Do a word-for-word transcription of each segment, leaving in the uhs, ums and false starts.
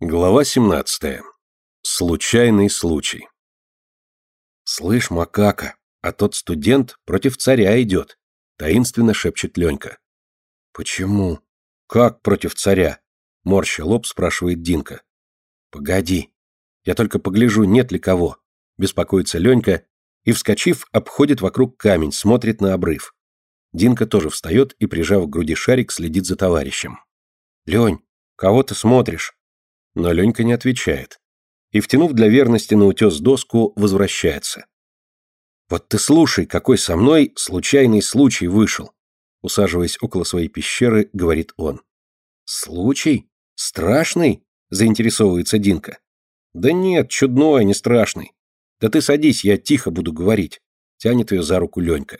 Глава семнадцатая. Случайный случай. «Слышь, макака, а тот студент против царя идет», — таинственно шепчет Ленька. «Почему? Как против царя?» — морща лоб спрашивает Динка. «Погоди, я только погляжу, нет ли кого», — беспокоится Ленька и, вскочив, обходит вокруг камень, смотрит на обрыв. Динка тоже встает и, прижав к груди шарик, следит за товарищем. «Лень, кого ты смотришь?» Но Ленька не отвечает. И, втянув для верности на утес доску, возвращается. «Вот ты слушай, какой со мной случайный случай вышел!» Усаживаясь около своей пещеры, говорит он. «Случай? Страшный?» – заинтересовывается Динка. «Да нет, чудной, не страшный. Да ты садись, я тихо буду говорить», – тянет ее за руку Ленька.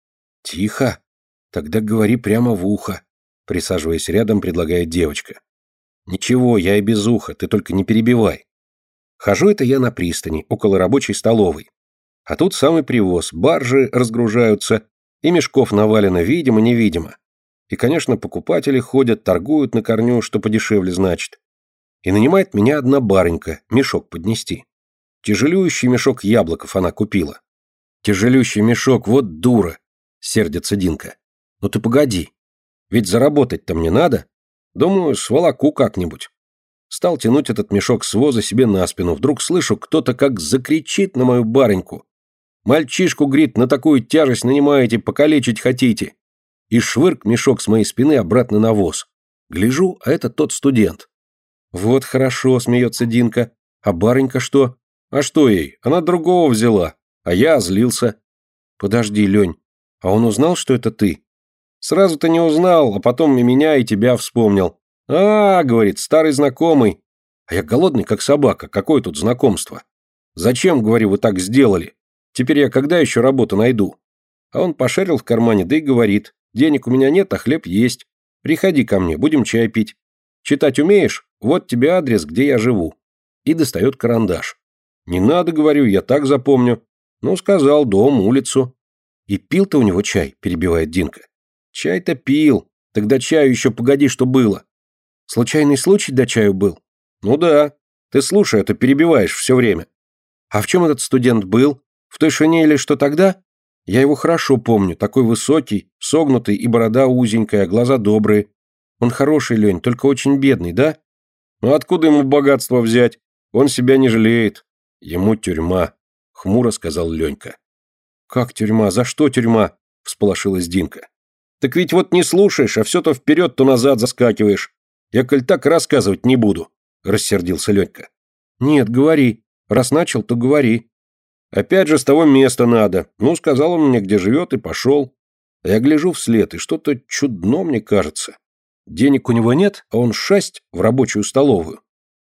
«Тихо? Тогда говори прямо в ухо», – присаживаясь рядом, предлагает девочка. «Ничего, я и без уха, ты только не перебивай. Хожу это я на пристани, около рабочей столовой. А тут самый привоз, баржи разгружаются, и мешков навалено видимо-невидимо. И, конечно, покупатели ходят, торгуют на корню, что подешевле значит. И нанимает меня одна барынька мешок поднести. Тяжелющий мешок яблоков она купила. Тяжелющий мешок, вот дура, сердится Динка. Ну ты погоди, ведь заработать-то мне надо. Думаю, сволоку как-нибудь. Стал тянуть этот мешок с воза себе на спину. Вдруг слышу, кто-то как закричит на мою барыньку. «Мальчишку, грит, на такую тяжесть нанимаете, покалечить хотите!» И швырк мешок с моей спины обратно на воз. Гляжу, а это тот студент. «Вот хорошо», — смеется Динка. «А барынька что?» «А что ей? Она другого взяла. А я озлился». «Подожди, Лень, а он узнал, что это ты?» «Сразу-то не узнал, а потом и меня, и тебя вспомнил. А, — говорит, — старый знакомый. А я голодный, как собака. Какое тут знакомство? Зачем, говорю, вы так сделали? Теперь я когда еще работу найду?» А он пошарил в кармане, да и говорит: «Денег у меня нет, а хлеб есть. Приходи ко мне, будем чай пить. Читать умеешь? Вот тебе адрес, где я живу». И достает карандаш. «Не надо, — говорю, — я так запомню». Ну, сказал, дом, улицу. «И пил ты у него чай?» — перебивает Динка. «Чай-то пил. Тогда чаю еще погоди, что было». «Случайный случай до чаю был?» «Ну да. Ты слушай, а то перебиваешь все время». «А в чем этот студент был? В той шинели, что тогда? Я его хорошо помню. Такой высокий, согнутый и борода узенькая, а глаза добрые. Он хороший, Лень, только очень бедный, да?» «Ну откуда ему богатство взять? Он себя не жалеет. Ему тюрьма», — хмуро сказал Ленька. «Как тюрьма? За что тюрьма?» — всполошилась Динка. «Так ведь вот не слушаешь, а все то вперед, то назад заскакиваешь. Я, коль так, рассказывать не буду», — рассердился Ленька. «Нет, говори. Раз начал, то говори». «Опять же с того места надо. Ну, сказал он мне, где живет, и пошел. А я гляжу вслед, и что-то чудно мне кажется. Денег у него нет, а он шасть в рабочую столовую.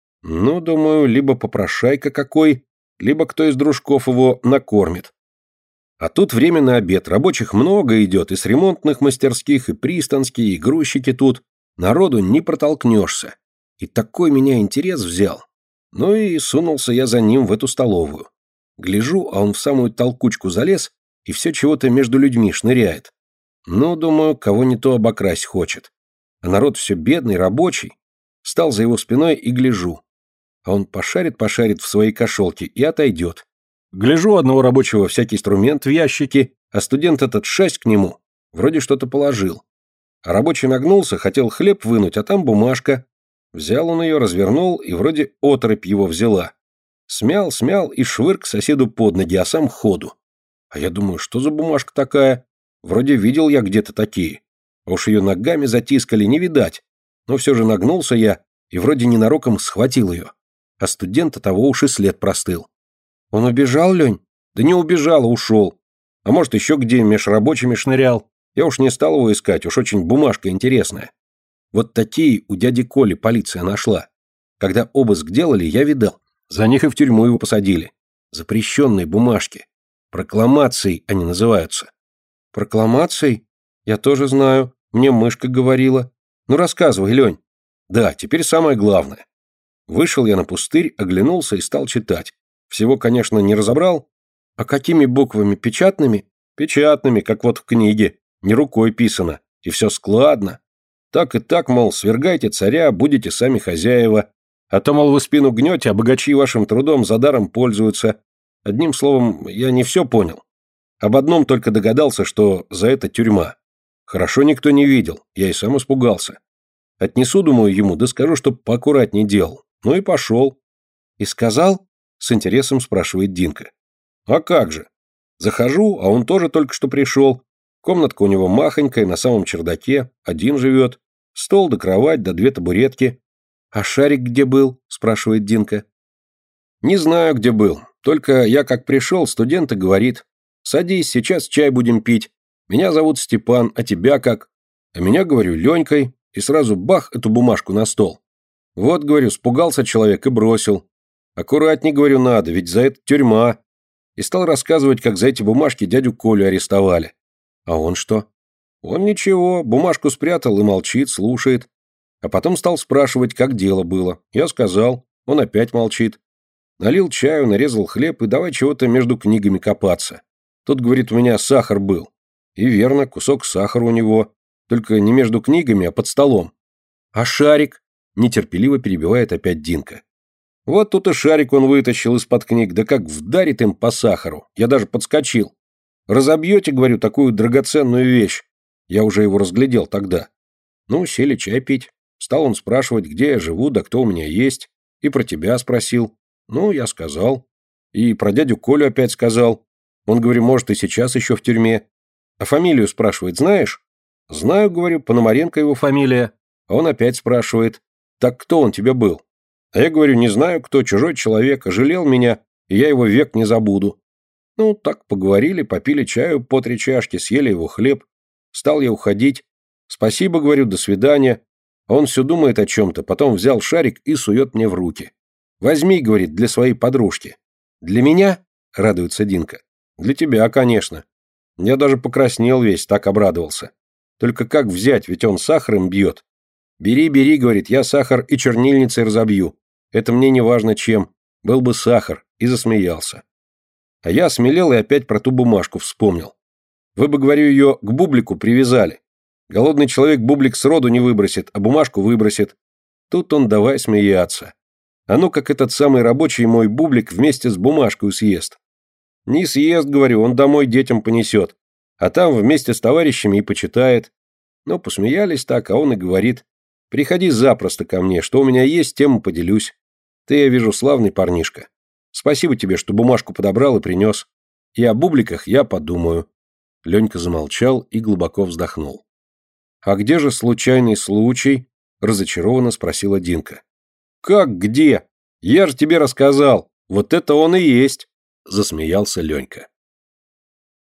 Ну, думаю, либо попрошайка какой, либо кто из дружков его накормит. А тут время на обед, рабочих много идет, и с ремонтных мастерских, и пристанские, и грузчики тут. Народу не протолкнешься. И такой меня интерес взял. Ну и сунулся я за ним в эту столовую. Гляжу, а он в самую толкучку залез, и все чего-то между людьми шныряет. Ну, думаю, кого не то обокрасть хочет. А народ все бедный, рабочий. Стал за его спиной и гляжу. А он пошарит-пошарит в своей кошелке и отойдет. Гляжу, одного рабочего всякий инструмент в ящике, а студент этот шасть к нему. Вроде что-то положил. А рабочий нагнулся, хотел хлеб вынуть, а там бумажка. Взял он ее, развернул, и вроде оторопь его взяла. Смял, смял и швырк соседу под ноги, а сам ходу. А я думаю, что за бумажка такая? Вроде видел я где-то такие. А уж ее ногами затискали, не видать. Но все же нагнулся я и вроде ненароком схватил ее. А студента того уж и след простыл. «Он убежал, Лень?» «Да не убежал, а ушел. А может, еще где меж рабочими шнырял. Я уж не стал его искать, уж очень бумажка интересная. Вот такие у дяди Коли полиция нашла. Когда обыск делали, я видал. За них и в тюрьму его посадили. Запрещенные бумажки. Прокламацией они называются». «Прокламацией? Я тоже знаю. Мне мышка говорила. Ну, рассказывай, Лень». «Да, теперь самое главное. Вышел я на пустырь, оглянулся и стал читать. Всего, конечно, не разобрал». «А какими буквами? Печатными?» «Печатными, как вот в книге. Не рукой писано. И все складно. Так и так, мол, свергайте царя, будете сами хозяева. А то, мол, вы спину гнете, а богачи вашим трудом за даром пользуются. Одним словом, я не все понял. Об одном только догадался, что за это тюрьма. Хорошо никто не видел, я и сам испугался. Отнесу, думаю, ему, да скажу, чтоб поаккуратней делал. Ну и пошел. И сказал? С интересом спрашивает Динка. А как же? Захожу, а он тоже только что пришел. Комнатка у него махонькая, на самом чердаке, один живет. Стол да кровать, да две табуретки. А шарик где был? Спрашивает Динка. Не знаю, где был. Только я как пришел, студент и говорит. Садись, сейчас чай будем пить. Меня зовут Степан, а тебя как? А меня, говорю, Ленькой. И сразу бах эту бумажку на стол. Вот, говорю, спугался человек и бросил. Аккуратней, говорю, надо, ведь за это тюрьма. И стал рассказывать, как за эти бумажки дядю Колю арестовали. А он что? Он ничего, бумажку спрятал и молчит, слушает. А потом стал спрашивать, как дело было. Я сказал, он опять молчит. Налил чаю, нарезал хлеб и давай чего-то между книгами копаться. Тут, говорит, у меня сахар был. И верно, кусок сахара у него. Только не между книгами, а под столом. А шарик? Нетерпеливо перебивает опять Динка. Вот тут и шарик он вытащил из-под книг, да как вдарит им по сахару. Я даже подскочил. Разобьете, говорю, такую драгоценную вещь. Я уже его разглядел тогда. Ну, сели чай пить. Стал он спрашивать, где я живу, да кто у меня есть. И про тебя спросил. Ну, я сказал. И про дядю Колю опять сказал. Он, говорю, может, и сейчас еще в тюрьме. А фамилию спрашивает, знаешь? Знаю, говорю, Пономаренко его фамилия. А он опять спрашивает. Так кто он тебе был? А я говорю, не знаю, кто, чужой человек, ожалел меня, и я его век не забуду. Ну, так поговорили, попили чаю по три чашки, съели его хлеб. Стал я уходить. Спасибо, говорю, до свидания. А он все думает о чем-то, потом взял шарик и сует мне в руки. Возьми, говорит, для своей подружки. Для меня? Радуется Динка. Для тебя, конечно. Я даже покраснел весь, так обрадовался. Только как взять, ведь он сахаром бьет. Бери, бери, говорит, я сахар и чернильницей разобью. Это мне не важно чем. Был бы сахар. И засмеялся. А я осмелел и опять про ту бумажку вспомнил. Вы бы, говорю, ее к бублику привязали. Голодный человек бублик сроду не выбросит, а бумажку выбросит. Тут он давай смеяться. А ну, как этот самый рабочий мой бублик вместе с бумажкой съест. Не съест, говорю, он домой детям понесет. А там вместе с товарищами и почитает. Ну, посмеялись так, а он и говорит. Приходи запросто ко мне, что у меня есть, тем и поделюсь. Ты, я вижу, славный парнишка. Спасибо тебе, что бумажку подобрал и принес. И о бубликах я подумаю. Ленька замолчал и глубоко вздохнул. «А где же случайный случай?» – разочарованно спросила Динка. «Как где? Я же тебе рассказал. Вот это он и есть!» – засмеялся Ленька.